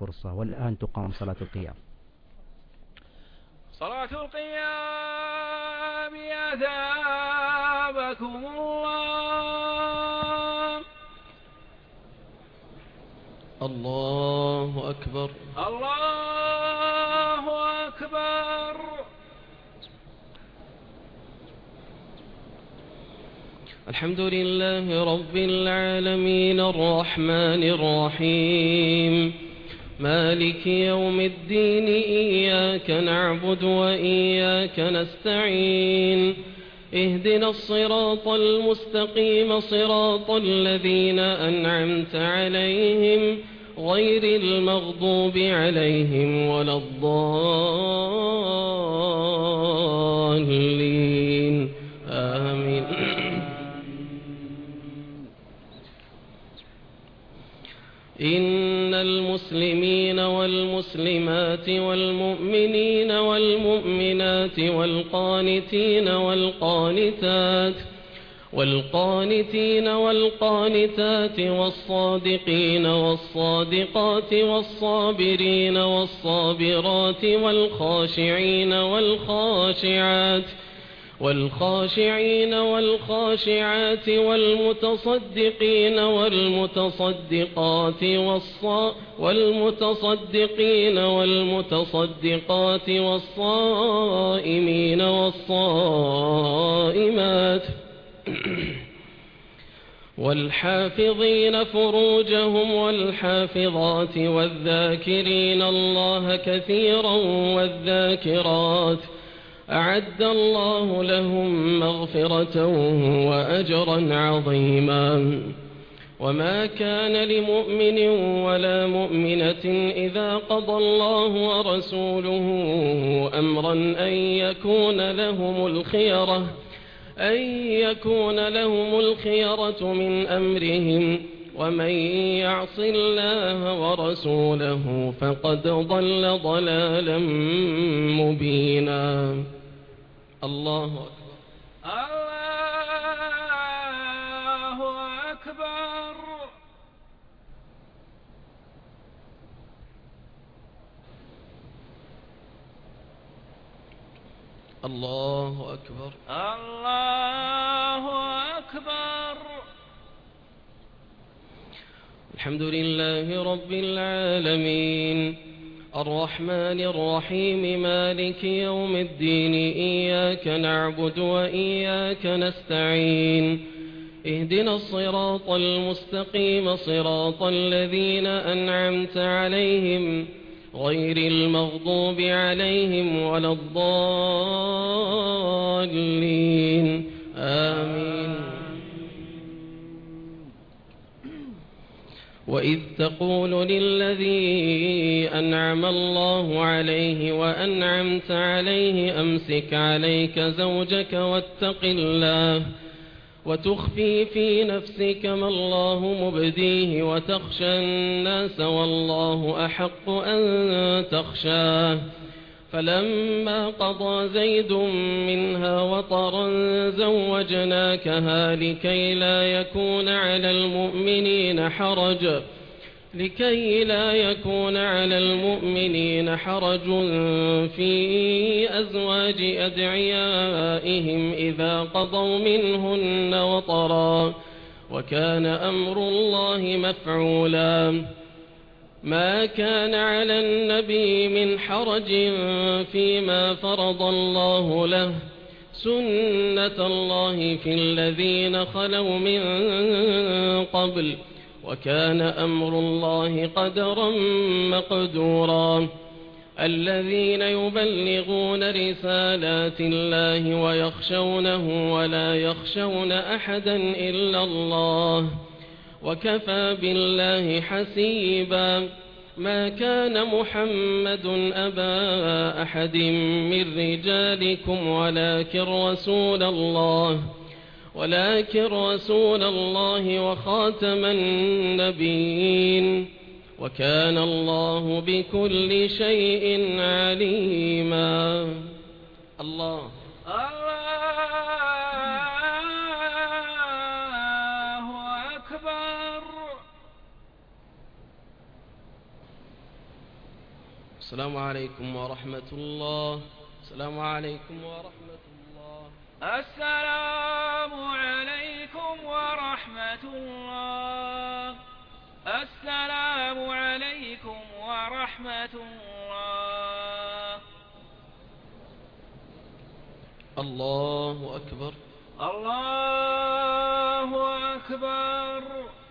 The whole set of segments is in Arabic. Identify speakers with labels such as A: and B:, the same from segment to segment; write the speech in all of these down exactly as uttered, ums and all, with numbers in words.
A: فرصة. والآن تقام صلاة القيام.
B: صلاة القيام أثابكم الله.
C: الله أكبر.
B: الله أكبر.
C: الحمد لله رب العالمين الرحمن الرحيم مالك يوم الدين إياك نعبد وإياك نستعين اهدنا الصراط المستقيم صراط الذين أنعمت عليهم غير المغضوب عليهم ولا الضالين آمين. إن المسلمين والمسلمات والمؤمنين والمؤمنات والقانتين والقانتات والقانتين والقانتات والصادقين والصادقات والصابرين والصابرات والخاشعين والخاشعات والخاشعين والخاشعات والمتصدقين والمتصدقات والمتصدقين والمتصدقات والصائمين والصائمات والحافظين فروجهم والحافظات والذاكرين الله كثيرا والذاكرات أعد الله لهم مغفرة وأجرا عظيما. وما كان لمؤمن ولا مؤمنة إذا قضى الله ورسوله أمرا أن يكون لهم الخيرة أن يكون لهم الخيرة من أمرهم ومن يعص الله ورسوله فقد ضل ضلالا مبينا. الله أكبر.
B: الله أكبر.
C: الله أكبر.
B: الله أكبر.
C: الحمد لله رب العالمين الرحمن الرحيم مالك يوم الدين إياك نعبد وإياك نستعين اهدنا الصراط المستقيم صراط الذين أنعمت عليهم غير المغضوب عليهم ولا الضالين آمين. وإذ تقول للذي أنعم الله عليه وأنعمت عليه أمسك عليك زوجك واتق الله وتخفي في نفسك ما الله مبديه وتخشى الناس والله أحق أن تخشاه فلما قضى زيد منها وطرا زوجناكها لكي لا يكون على المؤمنين حرج لكي لا يكون على المؤمنين حرج في أزواج أدعيائهم إذا قضوا منهن وطرا وكان أمر الله مفعولا. ما كان على النبي من حرج فيما فرض الله له سنة الله في الذين خلوا من قبل وكان أمر الله قدرا مقدورا. الذين يبلغون رسالات الله ويخشونه ولا يخشون أحدا إلا الله وكفى بالله حسيبا. ما كان محمد أبا أحد من رجالكم ولكن رسول الله ولكن رسول الله وخاتم النبيين وكان الله بكل شيء عليما. الله
B: الله أكبر.
C: السلام عليكم ورحمة الله. السلام عليكم ورحمة الله.
B: السلام عليكم ورحمة الله. السلام عليكم ورحمة الله.
C: الله أكبر.
B: الله أكبر.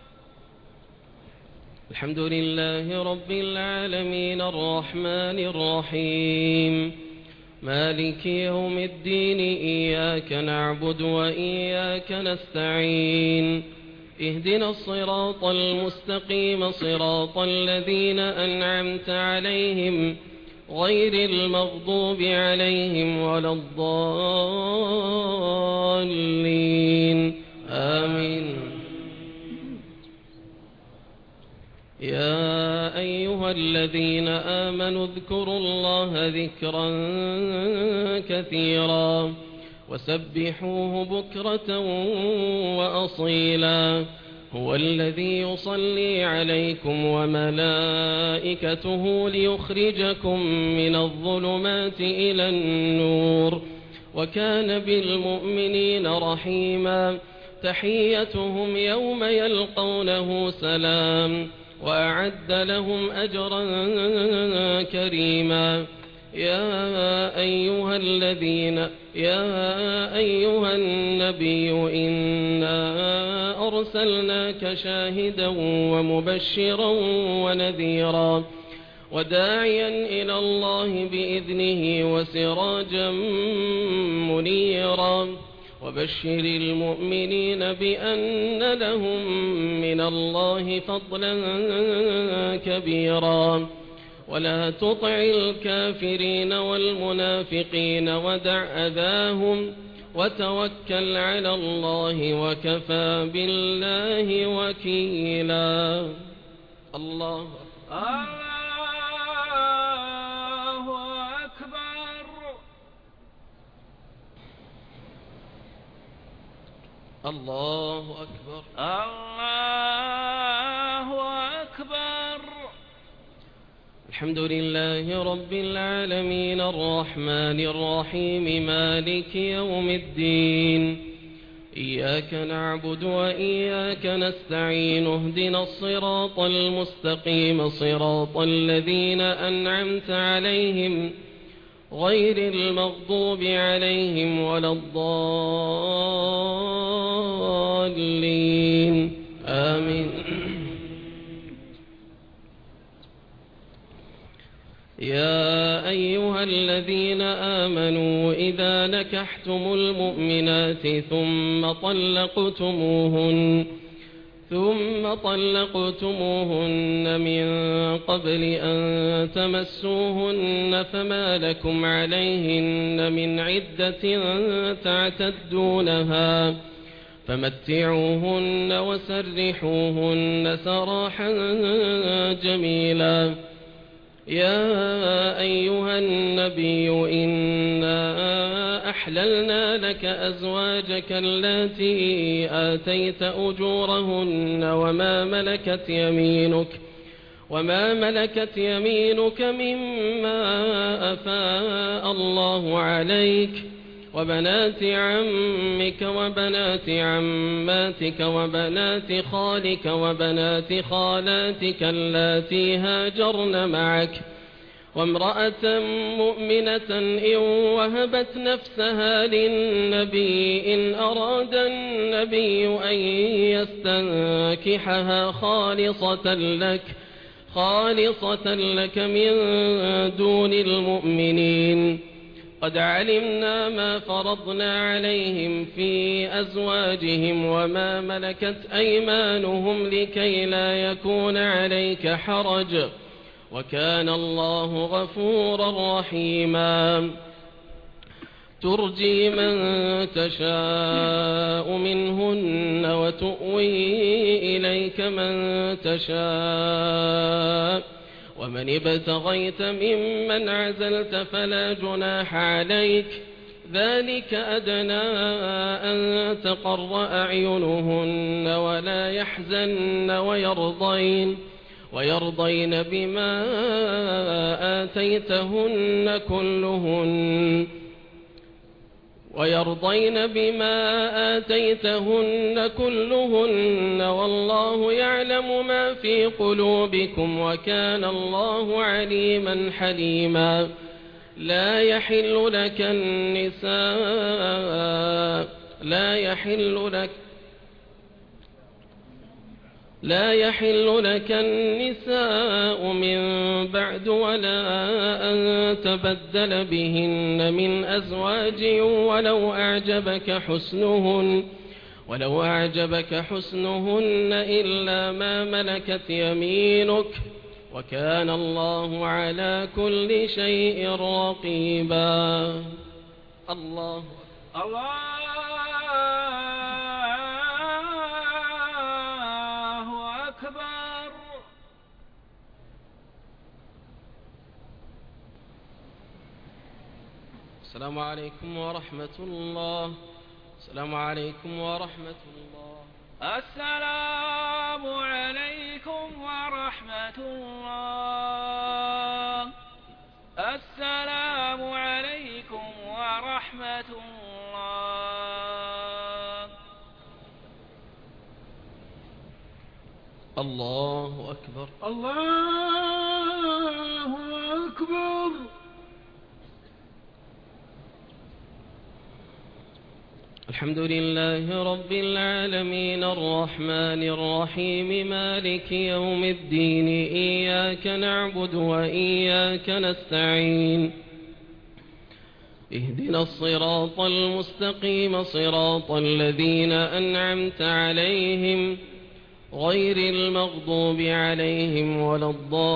C: الحمد لله رب العالمين الرحمن الرحيم مالك يوم الدين إياك نعبد وإياك نستعين اهدنا الصراط المستقيم صراط الذين أنعمت عليهم غير المغضوب عليهم ولا الضالين آمين. يا أيها الذين آمنوا اذكروا الله ذكرا كثيرا وسبحوه بكرة وأصيلا هو الذي يصلي عليكم وملائكته ليخرجكم من الظلمات إلى النور وكان بالمؤمنين رحيما تحيتهم يوم يلقونه سلام وأعد لهم أجرا كريما. يا أيها الذين يا أيها النبي إنا أرسلناك شاهدا ومبشرا ونذيرا وداعيا إلى الله بإذنه وسراجا منيرا وبشر المؤمنين بأن لهم من الله فضلا كبيرا ولا تطع الكافرين والمنافقين ودع أذاهم وتوكل على الله وكفى بالله وكيلا. الله الله أكبر.
B: الله أكبر.
C: الحمد لله رب العالمين الرحمن الرحيم مالك يوم الدين إياك نعبد وإياك نستعين اهدنا الصراط المستقيم صراط الذين أنعمت عليهم غير المغضوب عليهم ولا الضالين آمين. يا أيها الذين آمنوا إذا نكحتم المؤمنات ثم طلقتموهن ثم طلقتموهن من قبل أن تمسوهن فما لكم عليهن من عدة تعتدونها فمتعوهن وسرحوهن سراحا جميلا. يا أيها النبي إنا أحللنا لك أزواجك التي آتيت أجورهن وما ملكت يمينك وما ملكت يمينك مما أفاء الله عليك وبنات عمك وبنات عماتك وبنات خالك وبنات خالاتك اللاتي هاجرن معك وامرأة مؤمنة إن وهبت نفسها للنبي إن أراد النبي أن يستنكحها خالصة لك خالصة لك من دون المؤمنين. قد علمنا ما فرضنا عليهم في أزواجهم وما ملكت أيمانهم لكي لا يكون عليك حرج وكان الله غفورا رحيما. ترجي من تشاء منهن وتؤوي إليك من تشاء ومن ابتغيت ممن عزلت فلا جناح عليك ذلك أدنى أن تقر أعينهن ولا يحزن ويرضين ويرضين بما آتيتهن كلهن ويرضين بما آتيتهن كلهن والله يعلم ما في قلوبكم وكان الله عليما حليما لا يحل لك النساء لا يحل لك لا يحل لك النساء من بعد ولا أن تبدل بهن من أزواج ولو أعجبك حسنهن ولو أعجبك حسنهن إلا ما ملكت يمينك وكان الله على كل شيء رقيبا. الله
B: الله أكبر.
C: السلام عليكم ورحمة الله. السلام عليكم ورحمة الله.
B: السلام عليكم ورحمة الله. السلام عليكم ورحمة الله.
C: الله أكبر.
B: الله أكبر.
C: الحمد لله رب العالمين الرحمن الرحيم مالك يوم الدين إياك نعبد وإياك نستعين اهدنا الصراط المستقيم صراط الذين أنعمت عليهم غير المغضوب عليهم ولا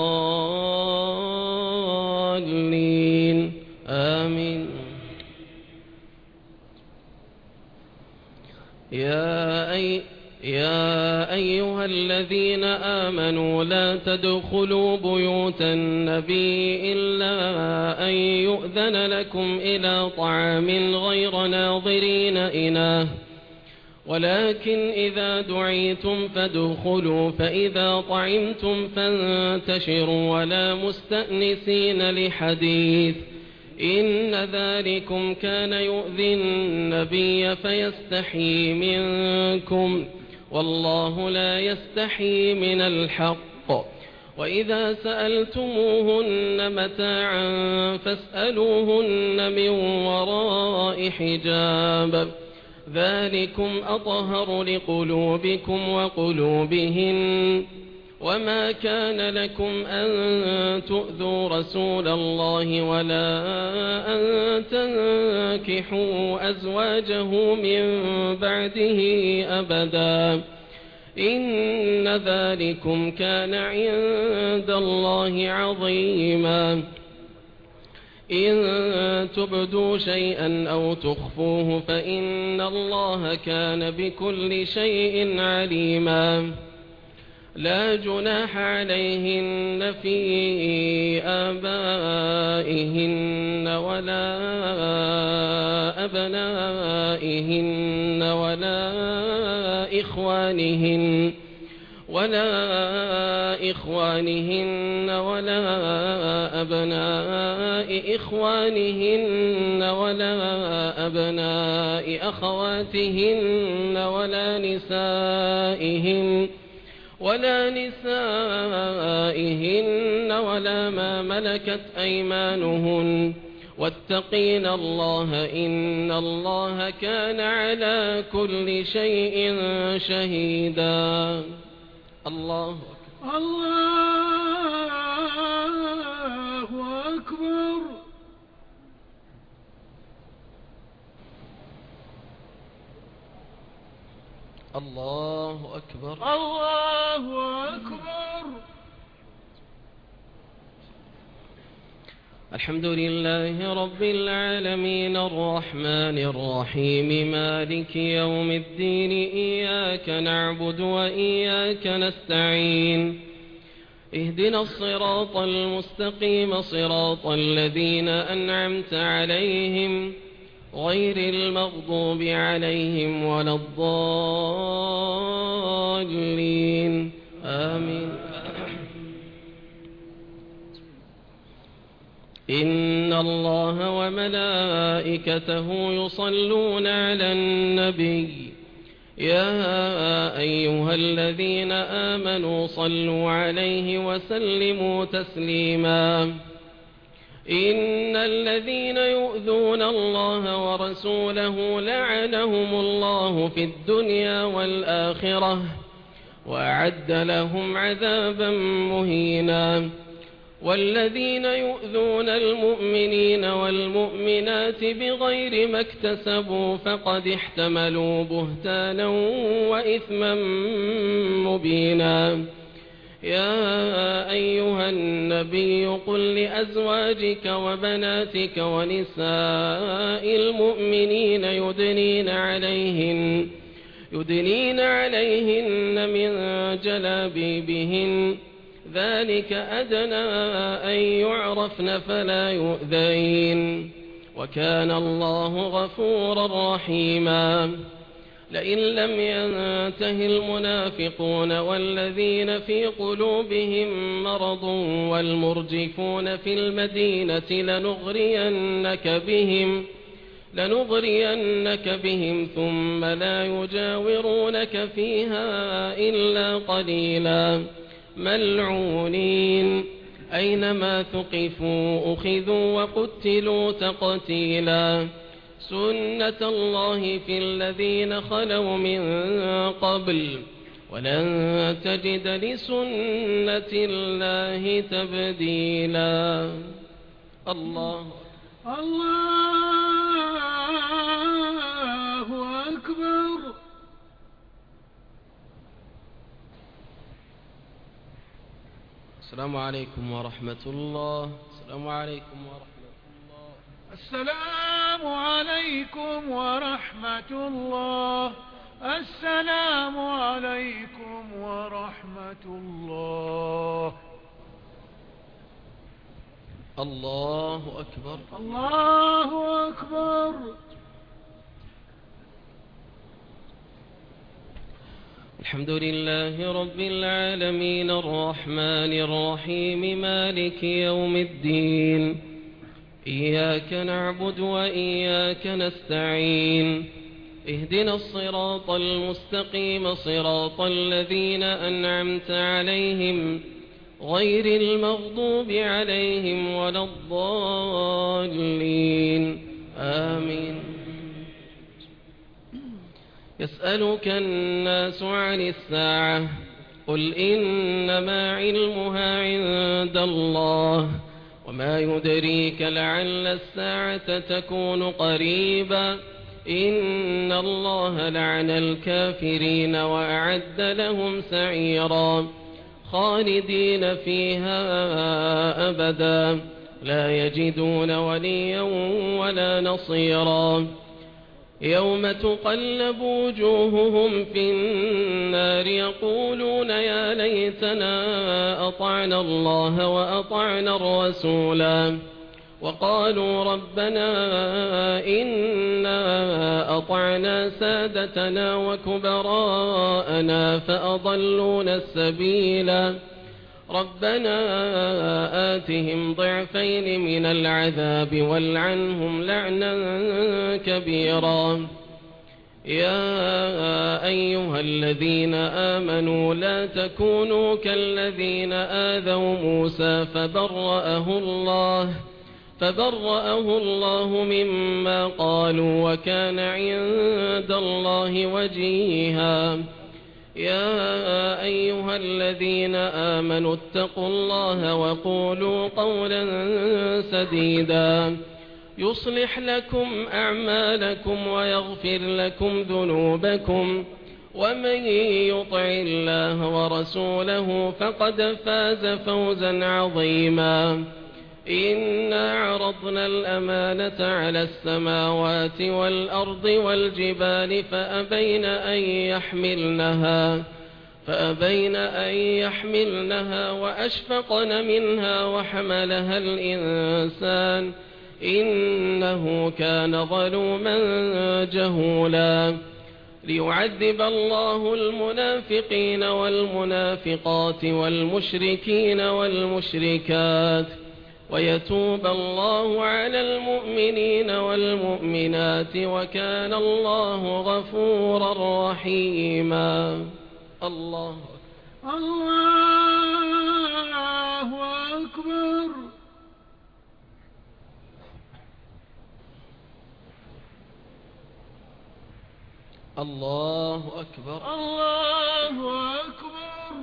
C: الضالين آمين. يا, أي يا أيها الذين آمنوا لا تدخلوا بيوت النبي إلا أن يؤذن لكم إلى طعام غير ناظرين إناه ولكن إذا دعيتم فادخلوا فإذا طعمتم فانتشروا ولا مستأنسين لحديث إن ذلكم كان يؤذي النبي فيستحي منكم والله لا يستحي من الحق وإذا سألتموهن متاعا فاسألوهن من وراء حجاب ذلكم أطهر لقلوبكم وقلوبهن وما كان لكم أن تؤذوا رسول الله ولا أن تنكحوا أزواجه من بعده أبدا إن ذلكم كان عند الله عظيما إن تبدوا شيئا أو تخفوه فإن الله كان بكل شيء عليما لا جناح عليهن في آبائهن ولا أبنائهن ولا إخوانهن ولا إخوانهن ولا أبناء إخوانهن ولا أبناء أخواتهن ولا نسائهن ولا نسائهن ولا ما ملكت أيمانهن واتقين الله إن الله كان على كل شيء شهيدا. الله أكبر.
B: الله أكبر.
C: الله أكبر.
B: الله أكبر.
C: الحمد لله رب العالمين الرحمن الرحيم مالك يوم الدين إياك نعبد وإياك نستعين اهدنا الصراط المستقيم صراط الذين أنعمت عليهم غير المغضوب عليهم ولا الضالين آمين. إن الله وملائكته يصلون على النبي يا أيها الذين آمنوا صلوا عليه وسلموا تسليما إن الذين يؤذون الله ورسوله لعنهم الله في الدنيا والآخرة وأعد لهم عذابا مهينا والذين يؤذون المؤمنين والمؤمنات بغير ما اكتسبوا فقد احتملوا بهتانا وإثما مبينا يا أيها النبي قل لأزواجك وبناتك ونساء المؤمنين يدنين عليهن يدنين عليهن من جلابيبهن ذلك أدنى أن يعرفن فلا يؤذين وكان الله غفورا رحيما لئن لم ينته المنافقون والذين في قلوبهم مرض والمرجفون في المدينة لنغرينك بهم لنغرينك بهم ثم لا يجاورونك فيها إلا قليلا ملعونين أينما ثقفوا أخذوا وقتلوا تقتيلا سنة الله في الذين خلوا من قبل ولن تجد لسنة الله تبديلا الله
B: الله أكبر.
C: السلام عليكم ورحمة الله. السلام عليكم ورحمة الله.
B: السلام عليكم ورحمة الله. السلام عليكم ورحمة الله.
C: الله أكبر.
B: الله أكبر.
C: الحمد لله رب العالمين الرحمن الرحيم مالك يوم الدين إياك نعبد وإياك نستعين اهدنا الصراط المستقيم صراط الذين أنعمت عليهم غير المغضوب عليهم ولا الضالين آمين. يسألك الناس عن الساعة قل إنما علمها عند الله وما يدريك لعل الساعة تكون قريبا إن الله لعن الكافرين وأعد لهم سعيرا خالدين فيها أبدا لا يجدون وليا ولا نصيرا يوم تقلب وجوههم في النار يقولون يا ليتنا أطعنا الله وأطعنا الرسولا وقالوا ربنا إنا أطعنا سادتنا وكبراءنا فأضلونا السبيلا ربنا آتهم ضعفين من العذاب والعنهم لعنا كبيرا يا أيها الذين آمنوا لا تكونوا كالذين آذوا موسى فبرأه الله فبرأه الله مما قالوا وكان عند الله وجيها يا أيها الذين آمنوا اتقوا الله وقولوا قولا سديدا يصلح لكم أعمالكم ويغفر لكم ذنوبكم ومن يطع الله ورسوله فقد فاز فوزا عظيما إنا عرضنا الأمانة على السماوات والأرض والجبال فأبين أن يحملنها فأبين أن يحملنها وأشفقن منها وحملها الإنسان إنه كان ظلوما جهولا ليعذب الله المنافقين والمنافقات والمشركين والمشركات ويتوب الله على المؤمنين والمؤمنات وكان الله غفورا رحيما. الله
B: الله أكبر.
C: الله أكبر.
B: الله أكبر.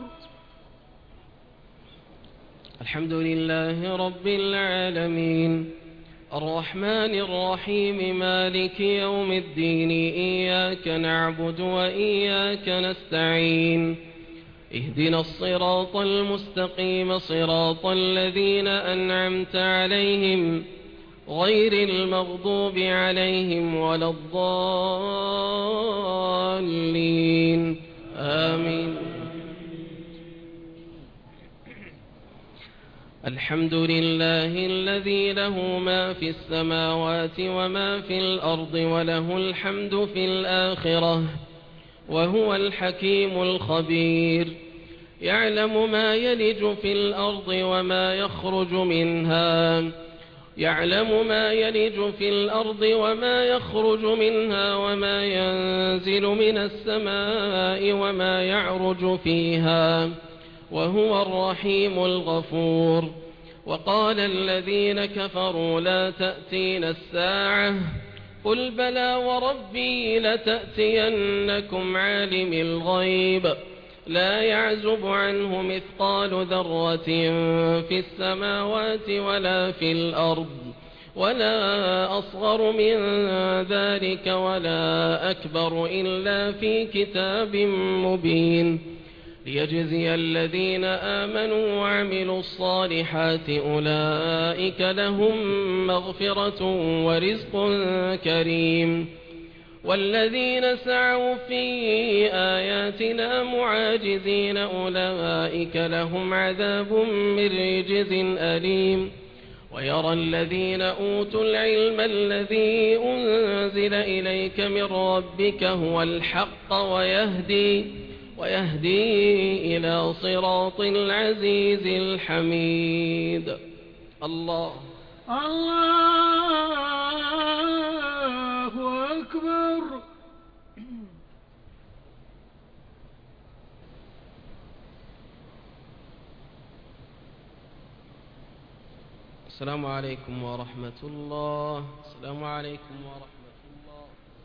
C: الحمد لله رب العالمين الرحمن الرحيم مالك يوم الدين إياك نعبد وإياك نستعين اهدنا الصراط المستقيم صراط الذين أنعمت عليهم غير المغضوب عليهم ولا الضالين آمين. الحمد لله الذي له ما في السماوات وما في الأرض وله الحمد في الآخرة وهو الحكيم الخبير. يعلم ما يلج في الأرض وما يخرج منها يعلم ما يلج في الأرض وما يخرج منها وما ينزل من السماء وما يعرج فيها وهو الرحيم الغفور. وقال الذين كفروا لا تأتين الساعة قل بلى وربي لتأتينكم عالم الغيب لا يعزب عنه مثقال ذرة في السماوات ولا في الأرض ولا أصغر من ذلك ولا أكبر إلا في كتاب مبين ليجزي الذين آمنوا وعملوا الصالحات أولئك لهم مغفرة ورزق كريم. والذين سعوا في آياتنا معاجزين أولئك لهم عذاب من رجز أليم. ويرى الذين أوتوا العلم الذي أنزل إليك من ربك هو الحق ويهدي ويهدي إلى صراط العزيز الحميد. الله
B: الله أكبر.
C: السلام عليكم ورحمة الله. السلام عليكم ورحمة الله.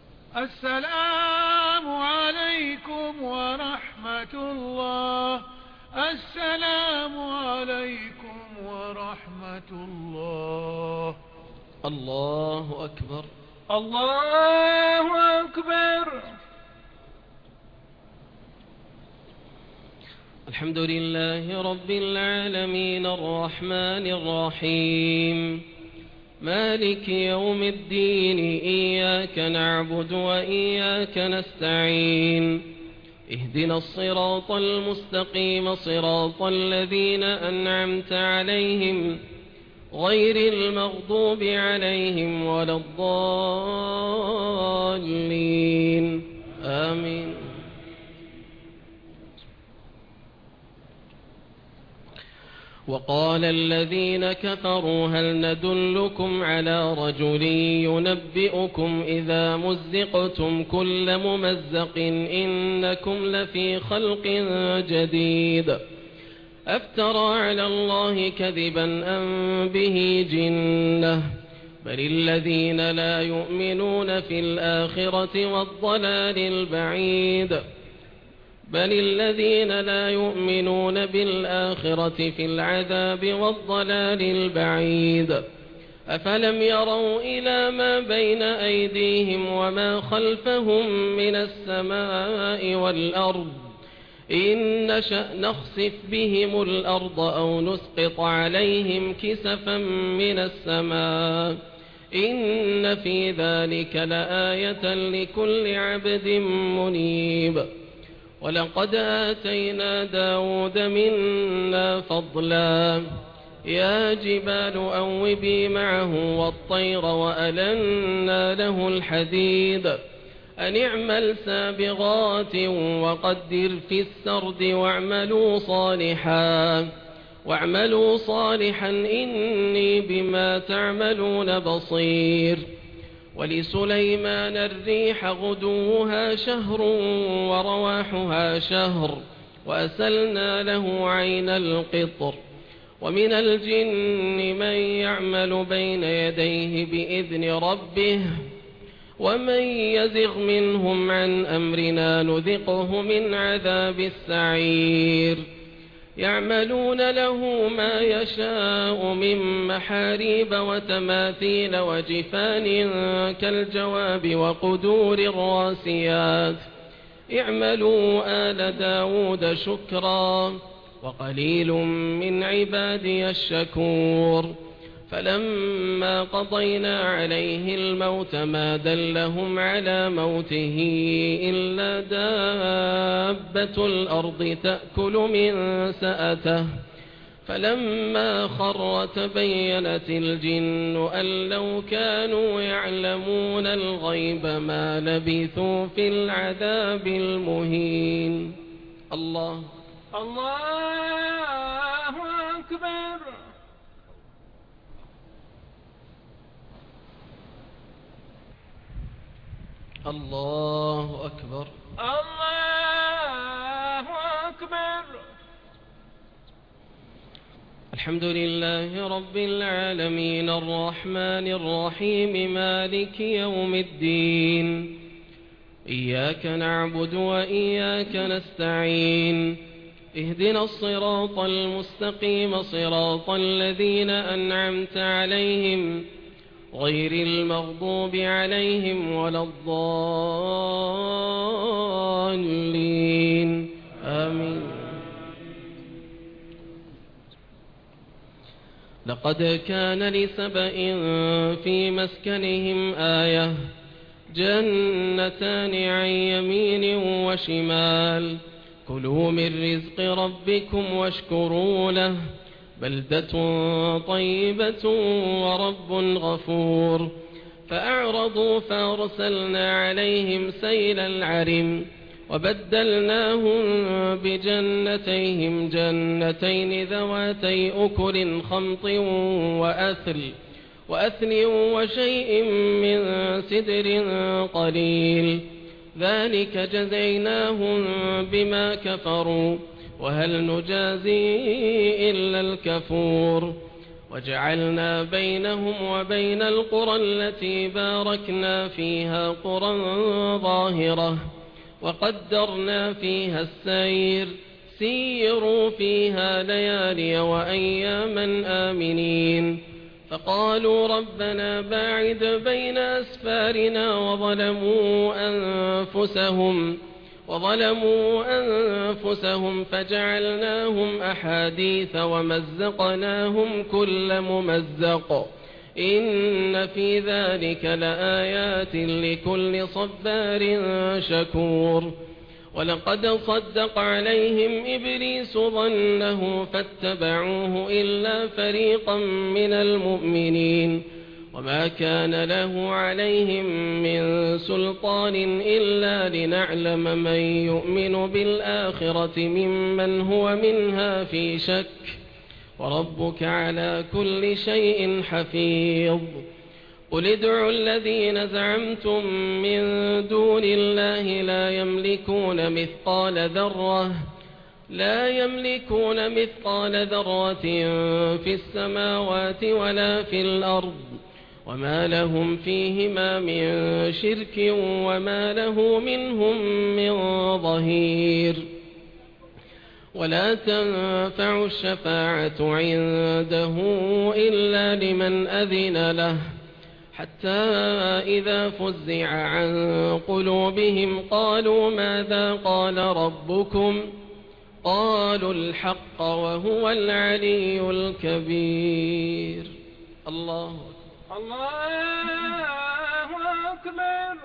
B: السلام عليكم ورحمة الله. السلام عليكم ورحمة الله.
C: الله أكبر.
B: الله أكبر.
C: الحمد لله رب العالمين الرحمن الرحيم مالك يوم الدين إياك نعبد وإياك نستعين اهدنا الصراط المستقيم صراط الذين أنعمت عليهم غير المغضوب عليهم ولا الضالين آمين. وقال الذين كفروا هل ندلكم على رجل ينبئكم إذا مزقتم كل ممزق إنكم لفي خلق جديد أفترى على الله كذبا أم به جنة بل الذين لا يؤمنون في الآخرة والضلال البعيد بل الذين لا يؤمنون بالآخرة في العذاب والضلال البعيد أفلم يروا إلى ما بين أيديهم وما خلفهم من السماء والأرض إن نشأ نخسف بهم الأرض أو نسقط عليهم كسفا من السماء إن في ذلك لآية لكل عبد منيب. ولقد آتينا داود منا فضلا يا جبال أوبي معه والطير وألنا له الحديد أن اعمل سابغات وقدر في السرد واعملوا صالحا واعملوا صالحا إني بما تعملون بصير. ولسليمان الريح غدوها شهر ورواحها شهر وأسلنا له عين القطر. ومن الجن من يعمل بين يديه بإذن ربه ومن يزغ منهم عن أمرنا نذقه من عذاب السعير. يعملون له ما يشاء من محاريب وتماثيل وجفان كالجواب وقدور الراسيات. اعملوا آل داود شكرا وقليل من عبادي الشكور. فلما قضينا عليه الموت ما دلهم على موته إلا دابة الأرض تأكل من سأته. فلما خر تبينت الجن أن لو كانوا يعلمون الغيب ما لبثوا في العذاب المهين. الله
B: الله أكبر.
C: الله أكبر.
B: الله أكبر.
C: الحمد لله رب العالمين الرحمن الرحيم مالك يوم الدين. إياك نعبد وإياك نستعين. اهدنا الصراط المستقيم صراط الذين أنعمت عليهم غير المغضوب عليهم ولا الضالين آمين. لقد كان لسبإ في مسكنهم آية جنتان عن يمين وشمال كلوا من رزق ربكم واشكروا له بلدة طيبة ورب غفور. فأعرضوا فأرسلنا عليهم سيل العرم وبدلناهم بجنتيهم جنتين ذواتي أكل خمط وأثل وأثل وشيء من سدر قليل ذلك جزيناهم بما كفروا وهل نجازي إلا الكفور. وجعلنا بينهم وبين القرى التي باركنا فيها قرى ظاهرة وقدرنا فيها السير سيروا فيها ليالي وأياما آمنين. فقالوا ربنا باعد بين أسفارنا وظلموا أنفسهم وظلموا أنفسهم فجعلناهم أحاديث ومزقناهم كل ممزق إن في ذلك لآيات لكل صبار شكور. ولقد صدق عليهم إبليس ظنه فاتبعوه إلا فريقا من المؤمنين وما كان له عليهم من سلطان إلا لنعلم من يؤمن بالآخرة ممن هو منها في شك وربك على كل شيء حفيظ. قل ادعوا الذين زعمتم من دون الله لا يملكون مثقال ذرة لا يملكون مثقال ذرة في السماوات ولا في الأرض وما لهم فيهما من شرك وما له منهم من ظهير. ولا تنفع الشفاعة عنده إلا لمن أذن له حتى إذا فزع عن قلوبهم قالوا ماذا قال ربكم قالوا الحق وهو العلي الكبير. الله
B: الله أكبر.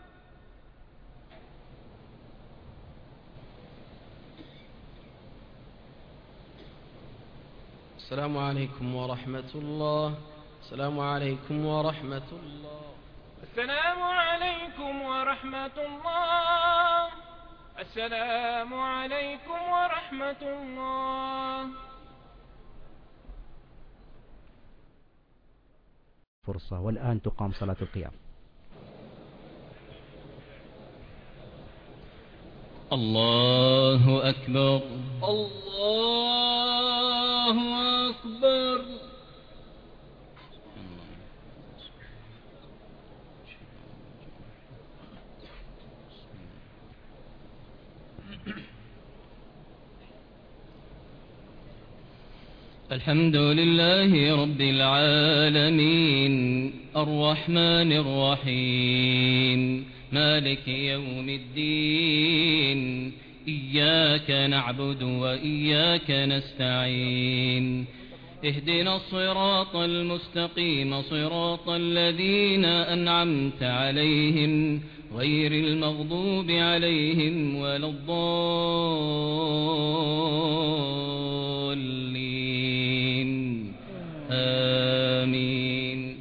C: السلام عليكم ورحمة الله. السلام عليكم ورحمة الله.
B: السلام عليكم ورحمة الله. السلام عليكم ورحمة الله.
A: فرصة. والآن تقام صلاة القيام.
C: الله أكبر الله أكبر. الحمد لله رب العالمين الرحمن الرحيم مالك يوم الدين إياك نعبد وإياك نستعين اهدنا الصراط المستقيم صراط الذين أنعمت عليهم غير المغضوب عليهم ولا الضالين آمين.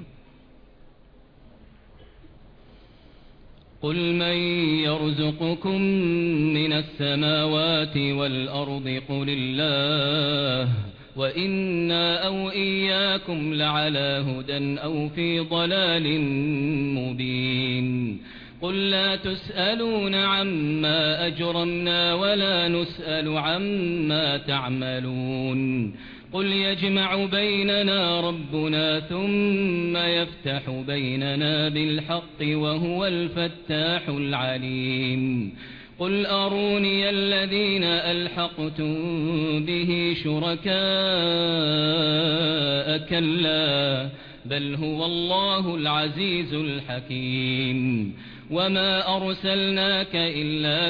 C: قل من يرزقكم من السماوات والأرض قل الله وإنا أو إياكم لعلى هدى أو في ضلال مبين. قل لا تسألون عما أجرمنا ولا نسأل عما تعملون. قل يجمع بيننا ربنا ثم يفتح بيننا بالحق وهو الفتاح العليم. قل أروني الذين ألحقتم به شركاء كلا بل هو الله العزيز الحكيم. وما أرسلناك إلا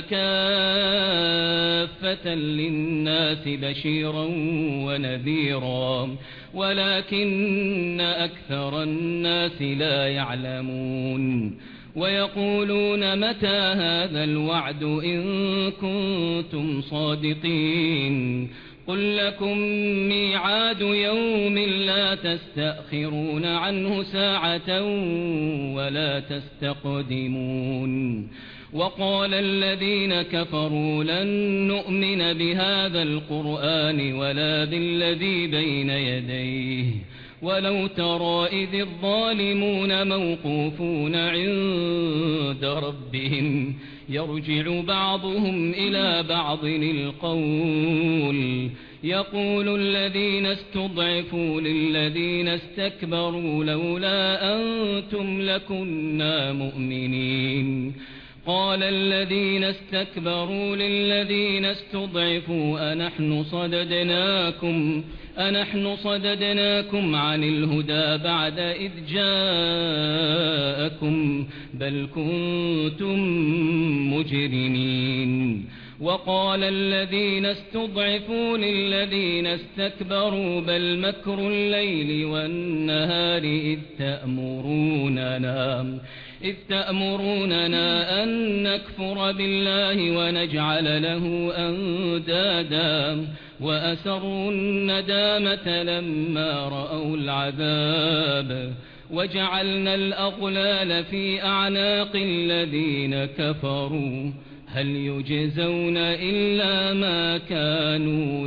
C: كافة للناس بشيرا ونذيرا ولكن أكثر الناس لا يعلمون. ويقولون متى هذا الوعد إن كنتم صادقين. قل لكم ميعاد يوم لا تستأخرون عنه ساعة ولا تستقدمون. وقال الذين كفروا لن نؤمن بهذا القرآن ولا بالذي بين يديه ولو ترى إذ الظالمون موقوفون عند ربهم يرجع بعضهم إلى بعض القول يقول الذين استضعفوا للذين استكبروا لولا أنتم لكنا مؤمنين. قال الذين استكبروا للذين استضعفوا أنحن صددناكم أنحن صددناكم عن الهدى بعد إذ جاءكم بل كنتم مجرمين. وقال الذين استضعفوا للذين استكبروا بل مكر الليل والنهار إذ تأمروننا إذ تأمروننا أن نكفر بالله ونجعل له أندادا وأسروا الندامة لما رأوا العذاب وجعلنا الأغلال في أعناق الذين كفروا هل يجزون إلا ما كانوا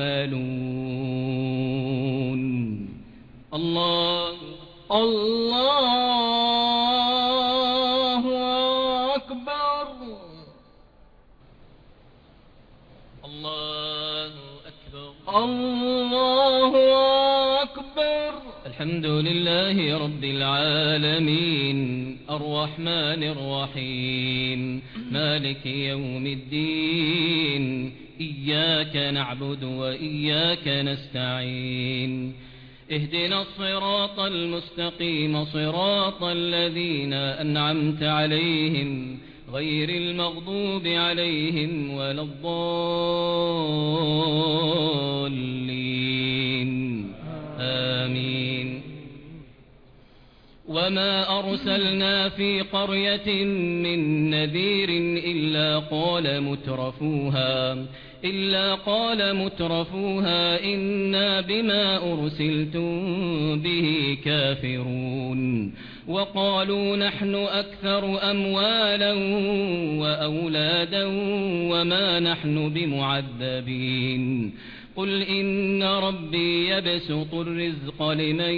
C: يعملون. الله الله أكبر الله أكبر الله أكبر. الحمد لله رب العالمين الرحمن الرحيم مالك يوم الدين إياك نعبد وإياك نستعين اهدنا الصراط المستقيم صراط الذين أنعمت عليهم غير المغضوب عليهم ولا الضالين آمين. وما أرسلنا في قرية من نذير إلا قال مترفوها إلا قال مترفوها إنا بما أرسلتم به كافرون. وقالوا نحن أكثر أموالا وأولادا وما نحن بمعذبين.
D: قل إن ربي يبسط الرزق لمن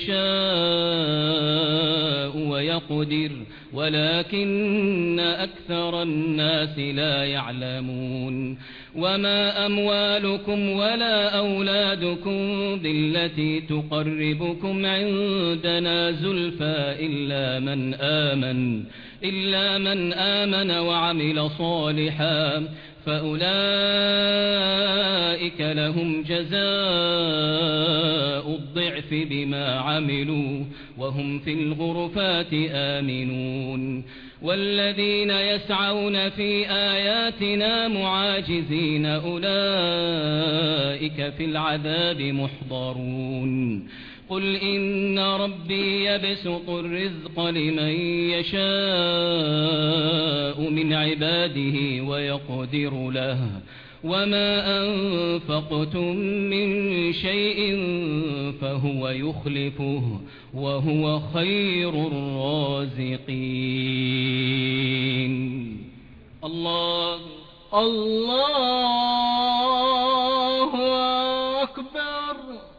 D: يشاء ويقدر ولكن أكثر الناس لا يعلمون وما أموالكم ولا أولادكم بالتي تقربكم عندنا زلفى إلا من آمن إلا من آمن وعمل صالحا فأولئك لهم جزاء الضعف بما عملوا وهم في الغرفات آمنون والذين يسعون في آياتنا معاجزين أولئك في العذاب محضرون قل إن ربي يبسط الرزق لمن يشاء من عباده ويقدر له وما أنفقتم من شيء فهو يخلفه وهو خير الرازقين. الله الله أكبر.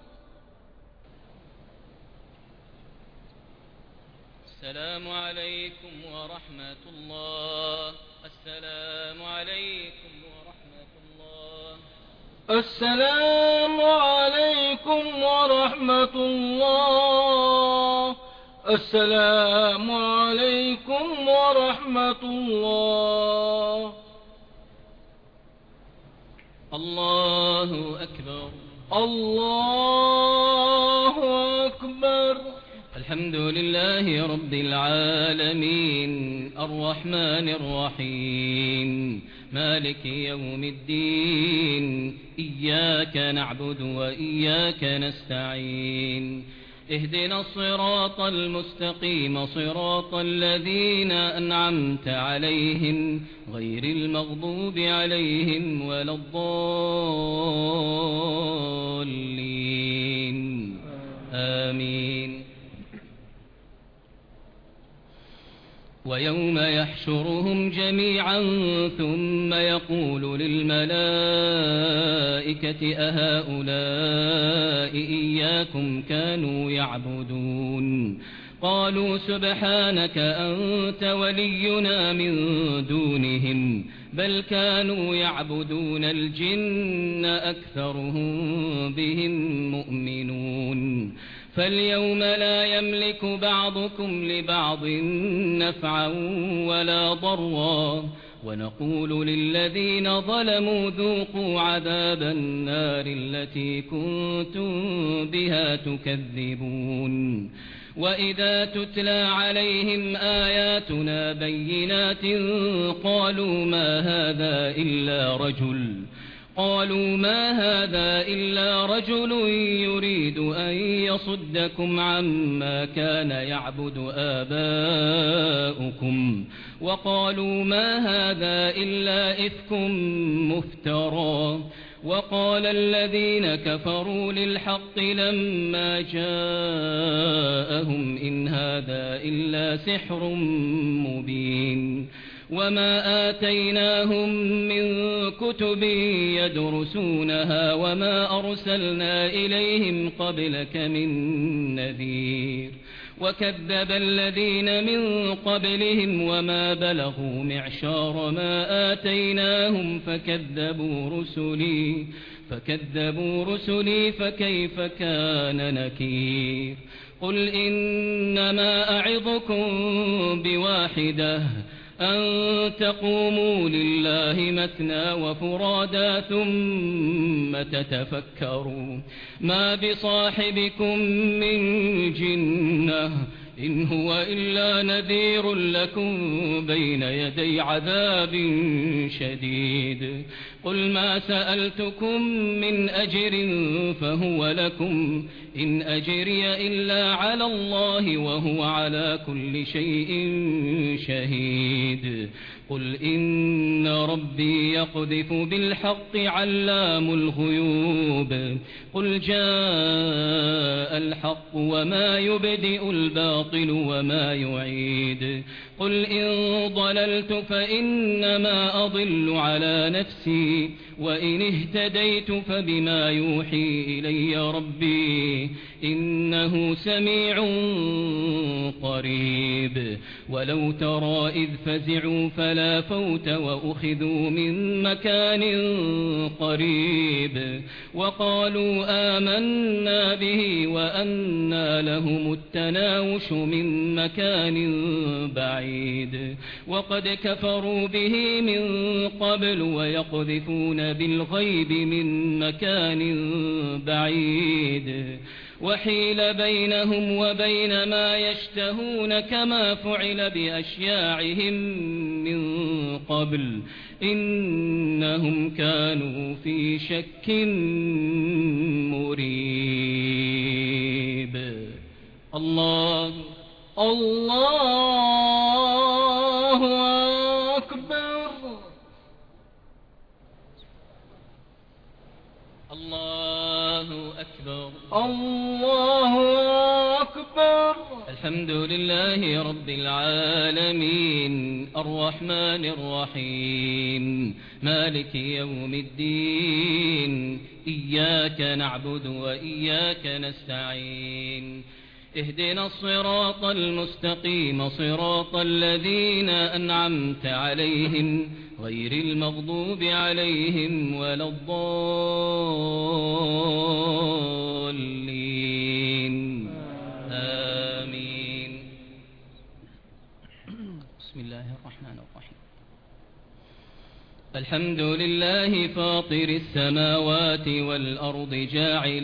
D: السلام عليكم ورحمة الله. السلام عليكم ورحمة الله.
B: السلام عليكم ورحمة الله. السلام عليكم ورحمة الله.
D: الله أكبر.
B: الله أكبر.
D: الحمد لله رب العالمين الرحمن الرحيم مالك يوم الدين إياك نعبد وإياك نستعين اهدنا الصراط المستقيم صراط الذين أنعمت عليهم غير المغضوب عليهم ولا الضالين آمين. ويوم يحشرهم جميعا ثم يقول للملائكة أهؤلاء إياكم كانوا يعبدون قالوا سبحانك أنت ولينا من دونهم بل كانوا يعبدون الجن أكثرهم بهم مؤمنون فاليوم لا يملك بعضكم لبعض نفعا ولا ضرا ونقول للذين ظلموا ذوقوا عذاب النار التي كنتم بها تكذبون وإذا تتلى عليهم آياتنا بينات قالوا ما هذا إلا رجل قالوا ما هذا إلا رجل يريد أن يصدكم عما كان يعبد آباؤكم وقالوا ما هذا إلا إفك مفترى وقال الذين كفروا للحق لما جاءهم إن هذا إلا سحر مبين وما آتيناهم من كتب يدرسونها وما أرسلنا إليهم قبلك من نذير وكذب الذين من قبلهم وما بلغوا معشار ما آتيناهم فكذبوا رسلي فكذبوا رسلي فكيف كان نكير قل إنما أعظكم بواحدة أن تقوموا لله مثنى وفرادا ثم تتفكروا ما بصاحبكم من جنة إن هو إلا نذير لكم بين يدي عذاب شديد قل ما سألتكم من أجر فهو لكم إن أجري إلا على الله وهو على كل شيء شهيد قل إن ربي يقذف بالحق علام الغيوب قل جاء الحق وما يبدئ الباطل وما يعيد قل إن ضللت فإنما أضل على نفسي وإن اهتديت فبما يوحي إلي ربي إنه سميع قريب ولو ترى إذ فزعوا فلا فوت وأخذوا من مكان قريب وقالوا آمنا به وأنى لهم التناوش من مكان بعيد وقد كفروا به من قبل ويقذفون بالغيب من مكان بعيد وحيل بينهم وبين ما يشتهون كما فعل بأشياعهم من قبل إنهم كانوا في شك مريب. الله
B: الله أكبر.
D: الله أكبر.
B: الله أكبر.
D: الحمد لله رب العالمين الرحمن الرحيم مالك يوم الدين إياك نعبد وإياك نستعين اهدنا الصراط المستقيم صراط الذين أنعمت عليهم غير المغضوب عليهم ولا الضالين آمين. بسم الله الرحمن الرحيم. الحمد لله فاطر السماوات والأرض جاعل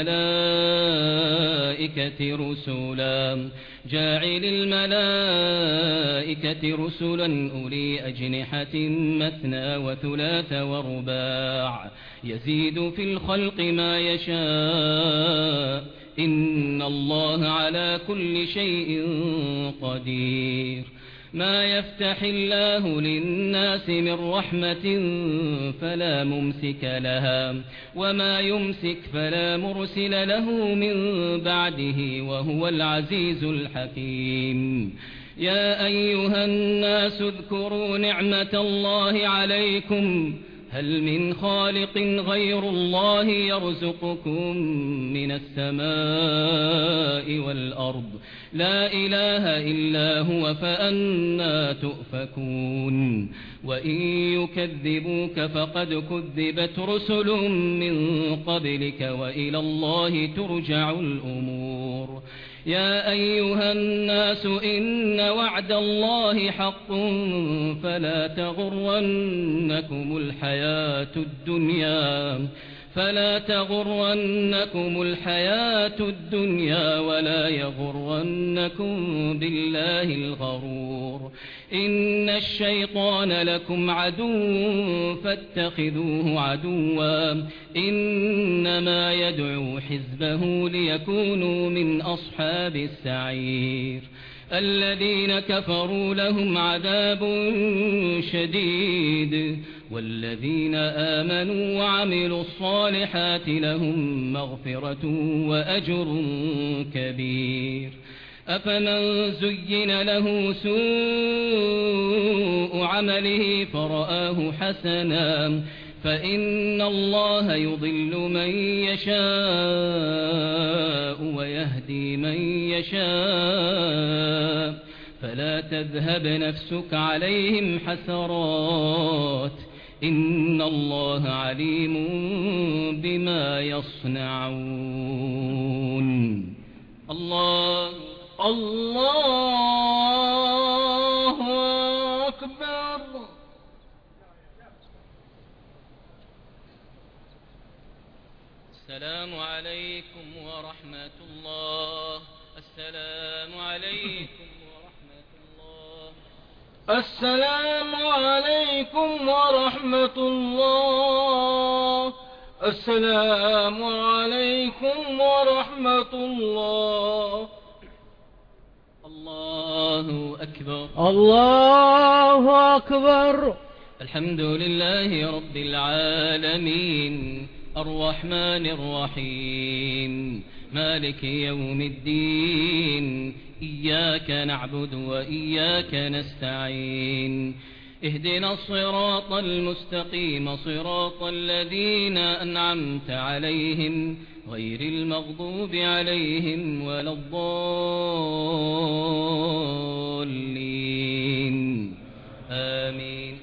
D: الملائكة رسلا جاعل الملائكة رسلا أولي أجنحة مثنى وثلاث ورباع يزيد في الخلق ما يشاء إن الله على كل شيء قدير. ما يفتح الله للناس من رحمة فلا ممسك لها وما يمسك فلا مرسل له من بعده وهو العزيز الحكيم. يا أيها الناس اذكروا نعمة الله عليكم هل من خالق غير الله يرزقكم من السماء والأرض لا إله إلا هو فأنى تؤفكون. وإن يكذبوك فقد كذبت رسل من قبلك وإلى الله ترجع الأمور. يا أيها الناس إن وعد الله حق فلا تغرنكم الحياة الدنيا فلا تغرنكم الحياة الدنيا ولا يغرنكم بالله الغرور. إن الشيطان لكم عدو فاتخذوه عدوا إنما يدعو حزبه ليكونوا من أصحاب السعير. الذين كفروا لهم عذاب شديد والذين آمنوا وعملوا الصالحات لهم مغفرة وأجر كبير. أفمن زين له سوء عمله فرآه حسنا فإن الله يضل من يشاء ويهدي من يشاء فلا تذهب نفسك عليهم حسرات إن الله عليم بما يصنعون. الله
B: الله أكبر.
D: السلام عليكم ورحمة الله. السلام عليكم ورحمة الله.
B: السلام عليكم ورحمة الله. السلام عليكم ورحمة الله.
D: الله أكبر.
B: الله أكبر.
D: الحمد لله رب العالمين الرحمن الرحيم مالك يوم الدين إياك نعبد وإياك نستعين اهدنا الصراط المستقيم صراط الذين أنعمت عليهم غير المغضوب عليهم ولا الضالين آمين.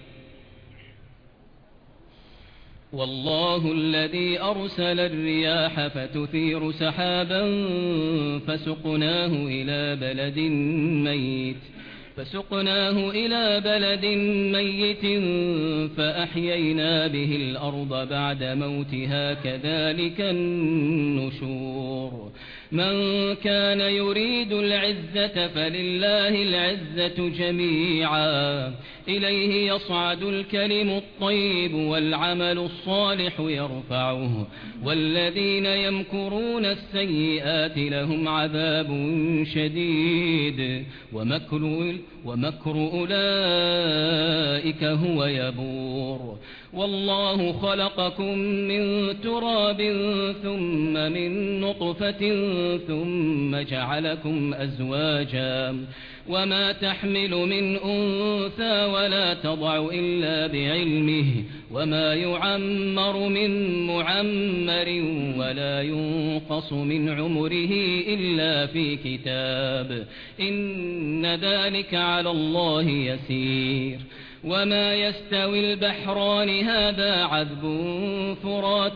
D: والله الذي أرسل الرياح فتثير سحابا فسقناه إلى بلد ميت فسقناه إلى بلد ميت فأحيينا به الأرض بعد موتها كذلك النشور. من كان يريد العزة فلله العزة جميعا إليه يصعد الكلم الطيب والعمل الصالح يرفعه والذين يمكرون السيئات لهم عذاب شديد ومكر, ومكر أولئك هو يبور. والله خلقكم من تراب ثم من نطفة ثم جعلكم أزواجا وما تحمل من أنثى ولا تضع إلا بعلمه وما يعمر من معمر ولا ينقص من عمره إلا في كتاب إن ذلك على الله يسير. وما يستوي البحران هذا عذب فرات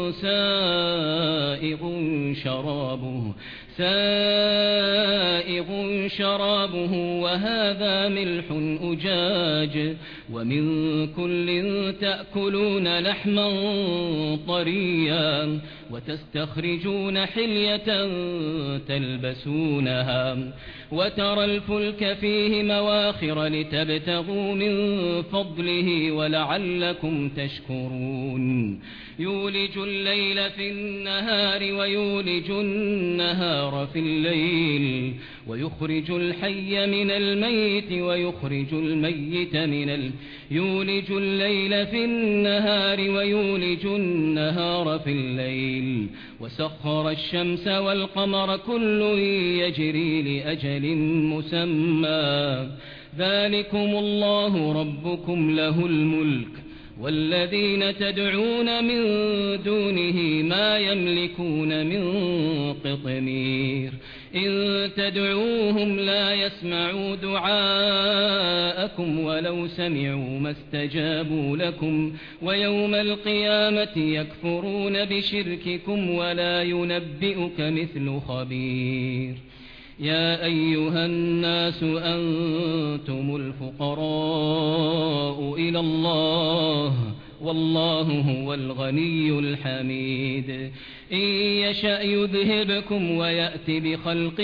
D: سائغ شرابه سائغ شرابه وهذا ملح أجاج ومن كل تأكلون لحما طريا وتستخرجون حلية تلبسونها وترى الفلك فيه مواخر لتبتغوا من فضله ولعلكم تشكرون. يولج الليل في النهار ويولج النهار في الليل ويخرج الحي من الميت ويخرج الميت من ال... يولج الليل في النهار ويولج النهار في الليل وسخر الشمس والقمر كل يجري لأجل مسمى ذلكم الله ربكم له الملك والذين تدعون من دونه ما يملكون من قطمير. إن تدعوهم لا يسمعوا دعاءكم ولو سمعوا ما استجابوا لكم ويوم القيامة يكفرون بشرككم ولا ينبئك مثل خبير. يا أيها الناس أنتم الفقراء إلى الله والله هو الغني الحميد. إن يشأ يذهبكم ويأتي بخلق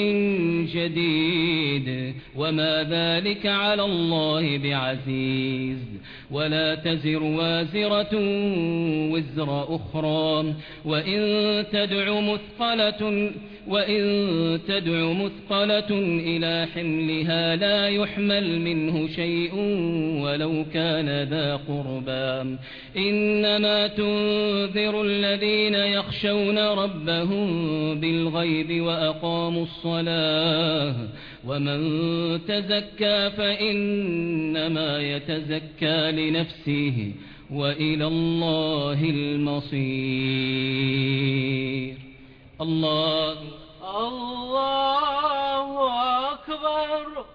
D: جديد وما ذلك على الله بعزيز. ولا تزر وازرة وزر أخرى وإن تدع مثقلة وإن تدع مثقلة إلى حملها لا يحمل منه شيء ولو كان ذا قربى. إنما تنذر الذين يخشون ربهم بالغيب وأقاموا الصلاة ومن تزكى فإنما يتزكى لنفسه وإلى الله المصير. الله
B: الله أكبر.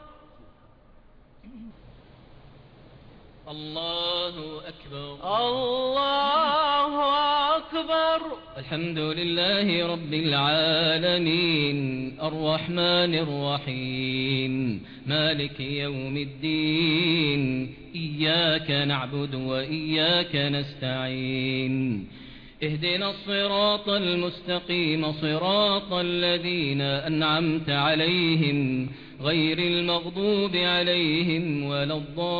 D: الله أكبر.
B: الله أكبر.
D: الحمد لله رب العالمين الرحمن الرحيم مالك يوم الدين إياك نعبد وإياك نستعين اهدنا الصراط المستقيم صراط الذين أنعمت عليهم غير المغضوب عليهم ولا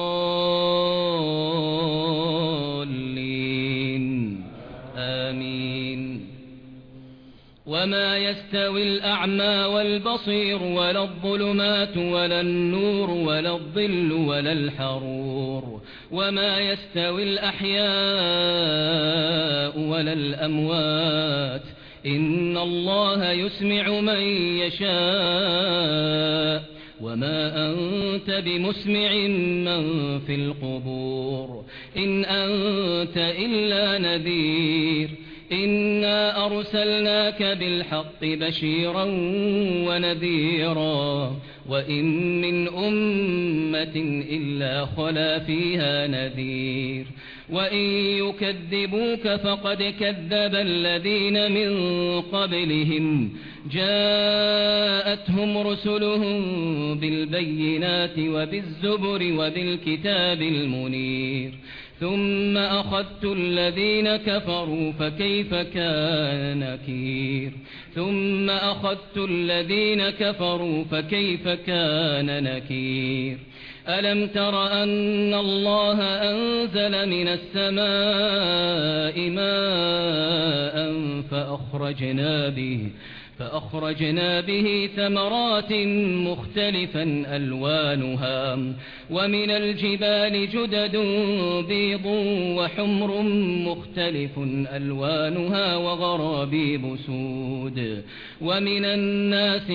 D: الضالين آمين. وما يستوي الأعمى والبصير ولا الظلمات ولا النور ولا الظل ولا الحرور وما يستوي الأحياء ولا الأموات إن الله يسمع من يشاء وما أنت بمسمع من في القبور إن أنت إلا نذير إنا أرسلناك بالحق بشيرا ونذيرا وإن من أمة إلا خلا فيها نذير وإن يكذبوك فقد كذب الذين من قبلهم جاءتهم رسلهم بالبينات وبالزبر وبالكتاب المنير ثم أخذت الذين كفروا فكيف كان نكير ثم أخذت الذين كفروا فكيف كان نكير ألم تر أن الله أنزل من السماء ماء فأخرجنا به فأخرجنا به ثمرات مختلفا ألوانها ومن الجبال جدد بيض وحمر مختلف ألوانها وغرابيب سود ومن الناس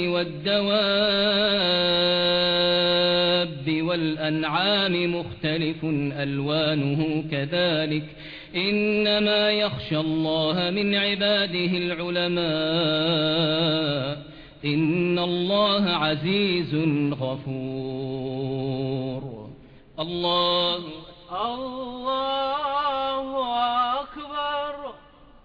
D: والدواب والأنعام مختلف ألوانه كذلك إنما يخشى الله من عباده العلماء إن الله عزيز غفور الله
B: الله أكبر.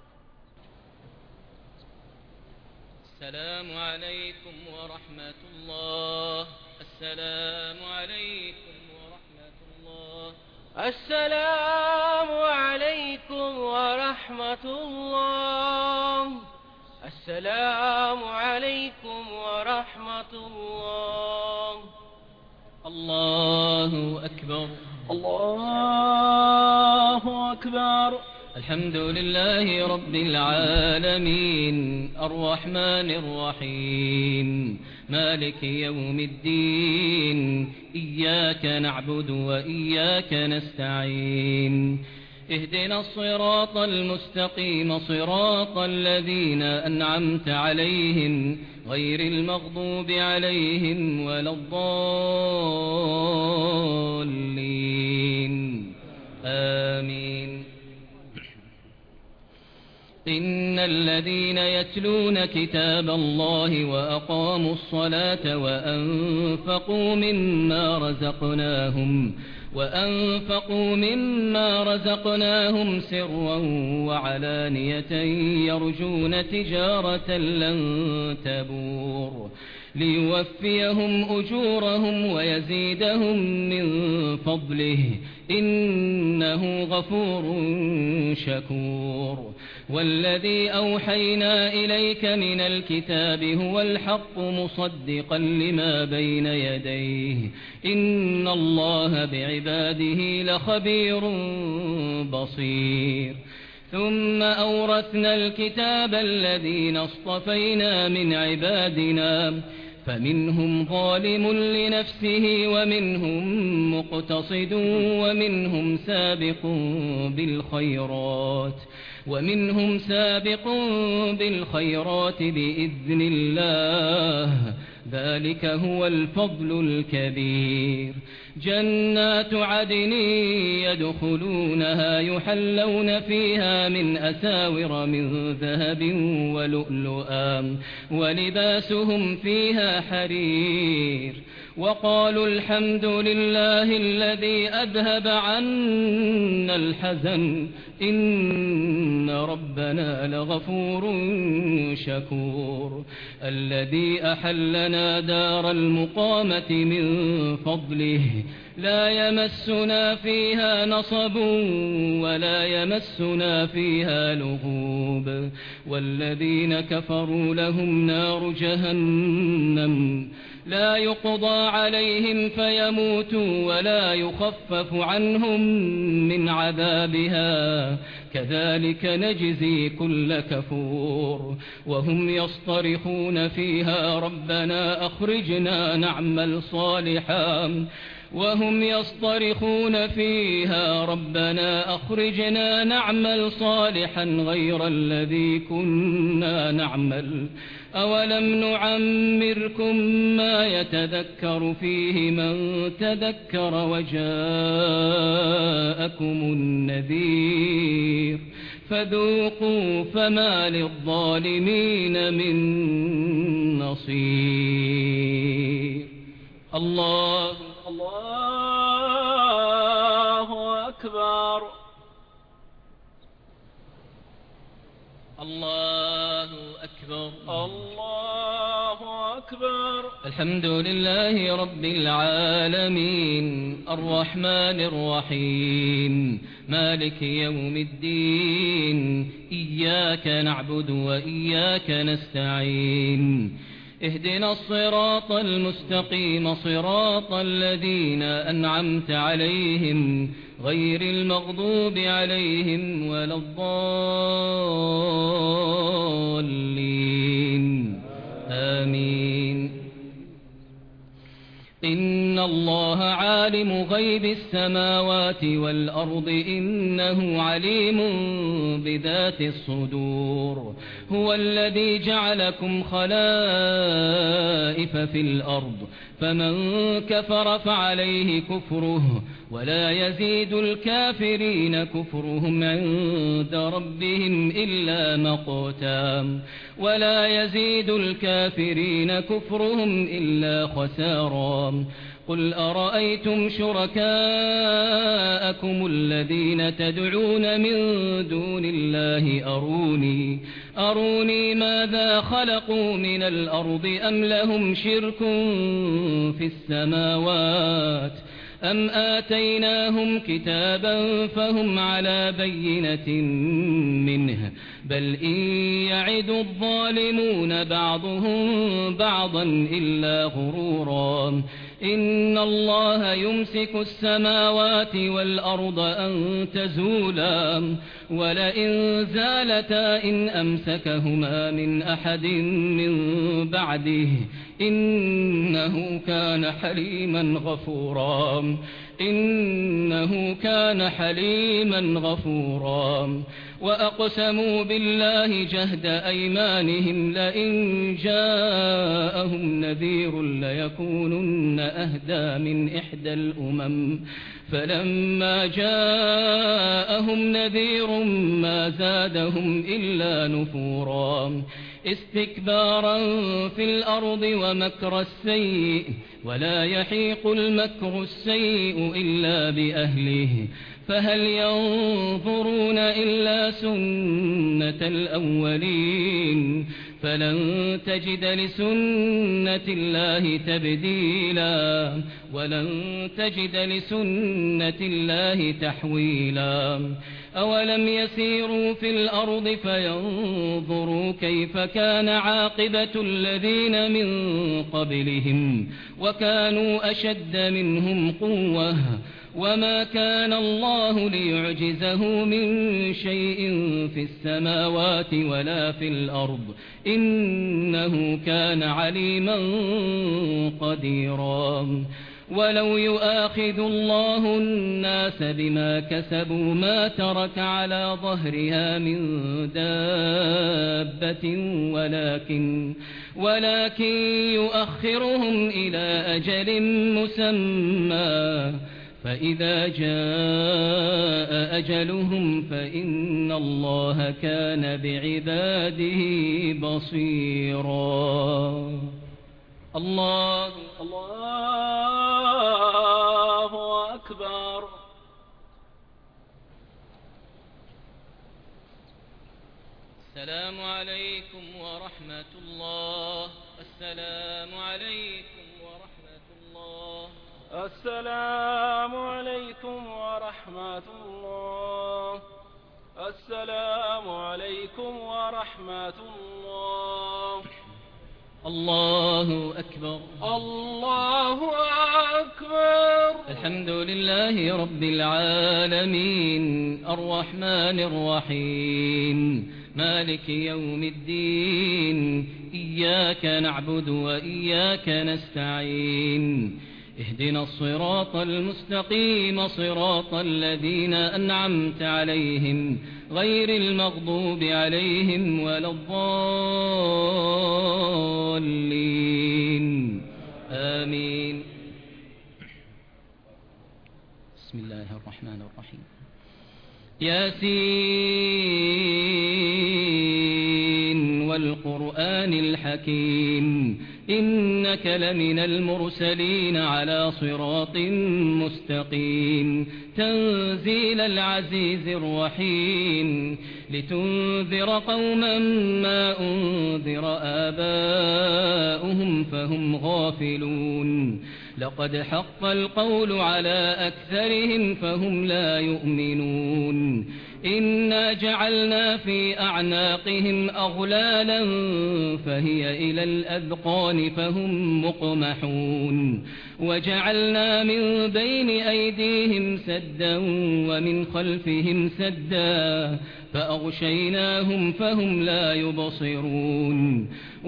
D: السلام عليكم ورحمة الله. السلام عليكم ورحمة الله.
B: السلام عليكم ورحمة الله. السلام عليكم ورحمة الله.
D: الله أكبر.
B: الله أكبر.
D: الحمد لله رب العالمين الرحمن الرحيم مالك يوم الدين إياك نعبد وإياك نستعين اهدنا الصراط المستقيم صراط الذين أنعمت عليهم غير المغضوب عليهم ولا الضالين آمين. إن الذين يتلون كتاب الله وأقاموا الصلاة وأنفقوا مما رزقناهم وأنفقوا مما رزقناهم سرا وعلانية يرجون تجارة لن تبور ليوفيهم أجورهم ويزيدهم من فضله إنه غفور شكور. والذي أوحينا إليك من الكتاب هو الحق مصدقا لما بين يديه إن الله بعباده لخبير بصير. ثم أورثنا الكتاب الذين اصطفينا من عبادنا فمنهم ظالم لنفسه ومنهم مقتصد ومنهم سابق بالخيرات ومنهم سابق بالخيرات بإذن الله ذلك هو الفضل الكبير. جنات عدن يدخلونها يحلون فيها من أساور من ذهب ولؤلؤا ولباسهم فيها حرير وقالوا الحمد لله الذي أذهب عنا الحزن إن ربنا لغفور شكور. الذي أحلنا دار المقامة من فضله لا يمسنا فيها نصب ولا يمسنا فيها لغوب. والذين كفروا لهم نار جهنم لا يقضى عليهم فيموتوا ولا يخفف عنهم من عذابها كذلك نجزي كل كفور. وهم يصطرخون فيها ربنا أخرجنا نعمل صالحا وهم يصطرخون فيها ربنا أخرجنا نعمل صالحا غير الذي كنا نعمل أولم نعمركم ما يتذكر فيه من تذكر وجاءكم النذير فذوقوا فما للظالمين من نصير. الله
B: الله أكبر.
D: الله أكبر.
B: الله أكبر.
D: الحمد لله رب العالمين الرحمن الرحيم مالك يوم الدين إياك نعبد وإياك نستعين اهدنا الصراط المستقيم صراط الذين أنعمت عليهم غير المغضوب عليهم ولا الضالين آمين. إن الله عالم غيب السماوات والأرض إنه عليم بذات الصدور هو الذي جعلكم خلائف في الأرض فمن كفر فعليه كفره ولا يزيد الكافرين كفرهم عند ربهم إلا مقتا ولا يزيد الكافرين كفرهم إلا خسارا. قل أرأيتم شركاءكم الذين تدعون من دون الله أروني أروني ماذا خلقوا من الأرض أم لهم شرك في السماوات أم آتيناهم كتابا فهم على بينة منه بل إن يعد الظالمون بعضهم بعضا إلا غرورا. إن الله يمسك السماوات والأرض أن تزولا ولئن زالتا إن أمسكهما من أحد من بعده إنه كان حليما غفورا. إنه كان حليما غفورا. وأقسموا بالله جهد أيمانهم لئن جاءهم نذير ليكونن أهدى من إحدى الأمم فلما جاءهم نذير ما زادهم إلا نفورا استكبارا في الأرض ومكر السيء ولا يحيق المكر السيء إلا بأهله فهل ينظرون إلا سنة الأولين فلن تجد لسنة الله تبديلا ولن تجد لسنة الله تحويلا. أولم يسيروا في الأرض فينظروا كيف كان عاقبة الذين من قبلهم وكانوا أشد منهم قوة وما كان الله ليعجزه من شيء في السماوات ولا في الأرض إنه كان عليما قديرا. ولو يؤاخذ الله الناس بما كسبوا ما ترك على ظهرها من دابة ولكن ولكن يؤخرهم إلى أجل مسمى فإذا جاء أجلهم فإن الله كان بعباده بصيرا. الله
B: الله أكبر.
D: السلام عليكم ورحمة الله. السلام عليكم ورحمة الله.
B: السلام عليكم ورحمة الله. السلام عليكم ورحمة الله.
D: الله أكبر.
B: الله أكبر.
D: الحمد لله رب العالمين الرحمن الرحيم مالك يوم الدين إياك نعبد وإياك نستعين اهدنا الصراط المستقيم صراط الذين أنعمت عليهم غير المغضوب عليهم ولا الضالين آمين. بسم الله الرحمن الرحيم. ياسين والقرآن الحكيم إنك لمن المرسلين على صراط مستقيم تنزيل العزيز الرحيم لتنذر قوما ما أنذر آباؤهم فهم غافلون لقد حق القول على أكثرهم فهم لا يؤمنون إنا جعلنا في أعناقهم أغلالا فهي إلى الأذقان فهم مقمحون وجعلنا من بين أيديهم سدا ومن خلفهم سدا فأغشيناهم فهم لا يبصرون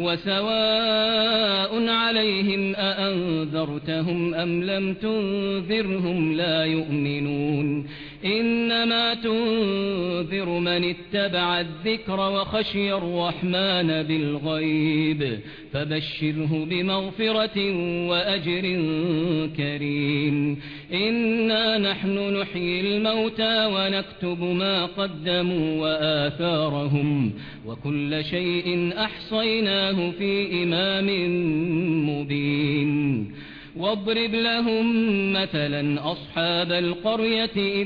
D: وسواء عليهم أأنذرتهم أم لم تنذرهم لا يؤمنون إنما تنذر من اتبع الذكر وخشي الرحمن بالغيب فبشره بمغفرة وأجر كريم إنا نحن نحيي الموتى ونكتب ما قدموا وآثارهم وكل شيء أحصيناه في إمام مبين واضرب لهم مثلا أصحاب القرية إذ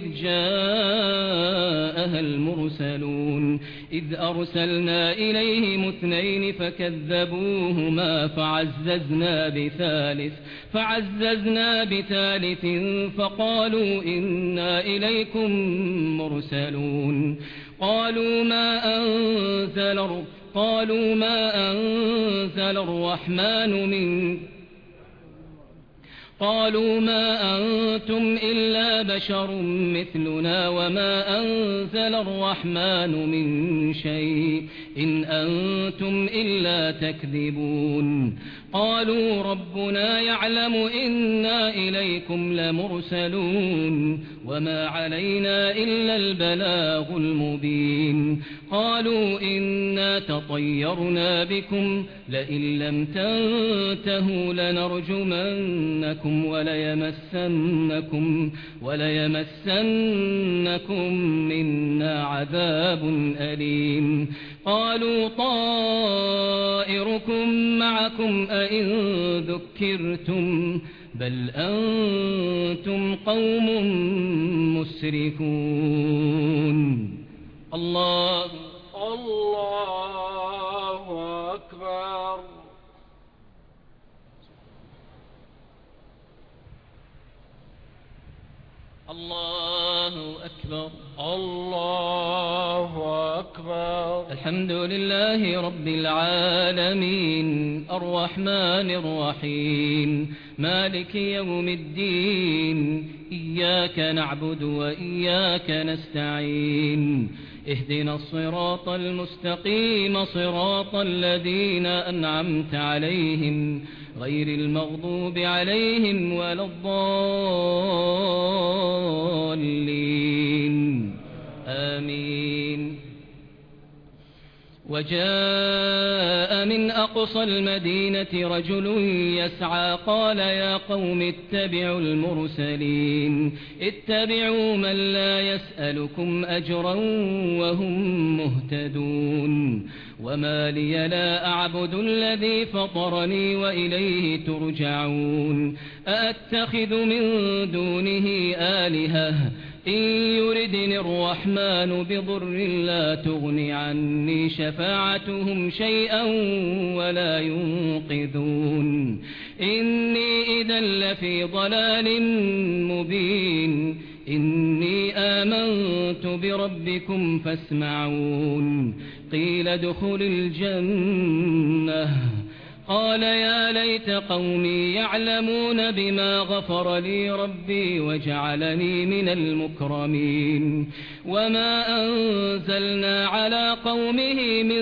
D: جاءها المرسلون إذ أرسلنا إليهم اثنين فكذبوهما فعززنا بثالث فعززنا بثالث فقالوا إنا إليكم مرسلون قالوا ما أنزل قالوا ما أنزل الرحمن من قالوا ما أنتم إلا بشر مثلنا وما أنزل الرحمن من شيء إن أنتم إلا تكذبون قالوا ربنا يعلم إنا إليكم لمرسلون وما علينا إلا البلاغ المبين قالوا إنا تطيرنا بكم لئن لم تنتهوا لنرجمنكم وليمسنكم وليمسنكم منا عذاب أليم قالوا طائركم معكم أئن ذكرتم بل أنتم قوم مسرفون الله
B: الله أكبر
D: الله أكبر
B: الله أكبر
D: الحمد لله رب العالمين الرحمن الرحيم مالك يوم الدين إياك نعبد وإياك نستعين اهدنا الصراط المستقيم صراط الذين أنعمت عليهم غير المغضوب عليهم ولا الضالين آمين وجاء من أقصى المدينة رجل يسعى قال يا قوم اتبعوا المرسلين اتبعوا من لا يسألكم أجرا وهم مهتدون وما لي لا أعبد الذي فطرني وإليه ترجعون أأتخذ من دونه آلهة إن يردني الرحمن بضر لا تغن عني شفاعتهم شيئا ولا ينقذون إني إذا لفي ضلال مبين إني آمنت بربكم فاسمعون قيل ادخل الجنة قال يا ليت قومي يعلمون بما غفر لي ربي وجعلني من المكرمين وما أنزلنا على قومه من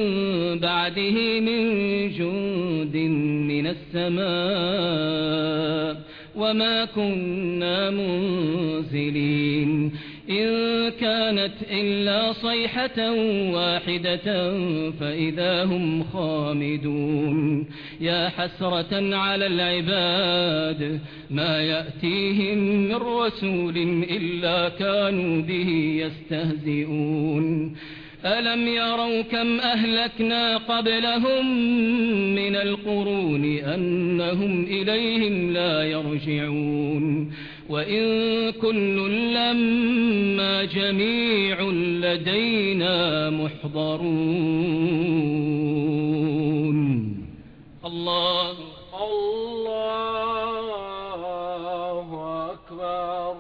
D: بعده من جند من السماء وما كنا منزلين إن كانت إلا صيحة واحدة فإذا هم خامدون يا حسرة على العباد ما يأتيهم من رسول إلا كانوا به يستهزئون ألم يروا كم أهلكنا قبلهم من القرون أنهم إليهم لا يرجعون وإن كل لما جميع لدينا محضرون الله
B: الله أكبر.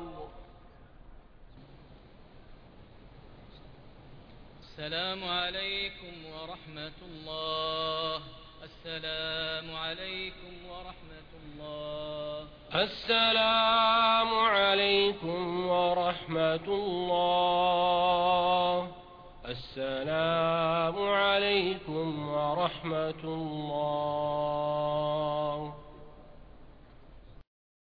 D: السلام عليكم ورحمة الله. السلام عليكم ورحمة الله.
B: السلام عليكم ورحمة الله. السلام عليكم ورحمة الله.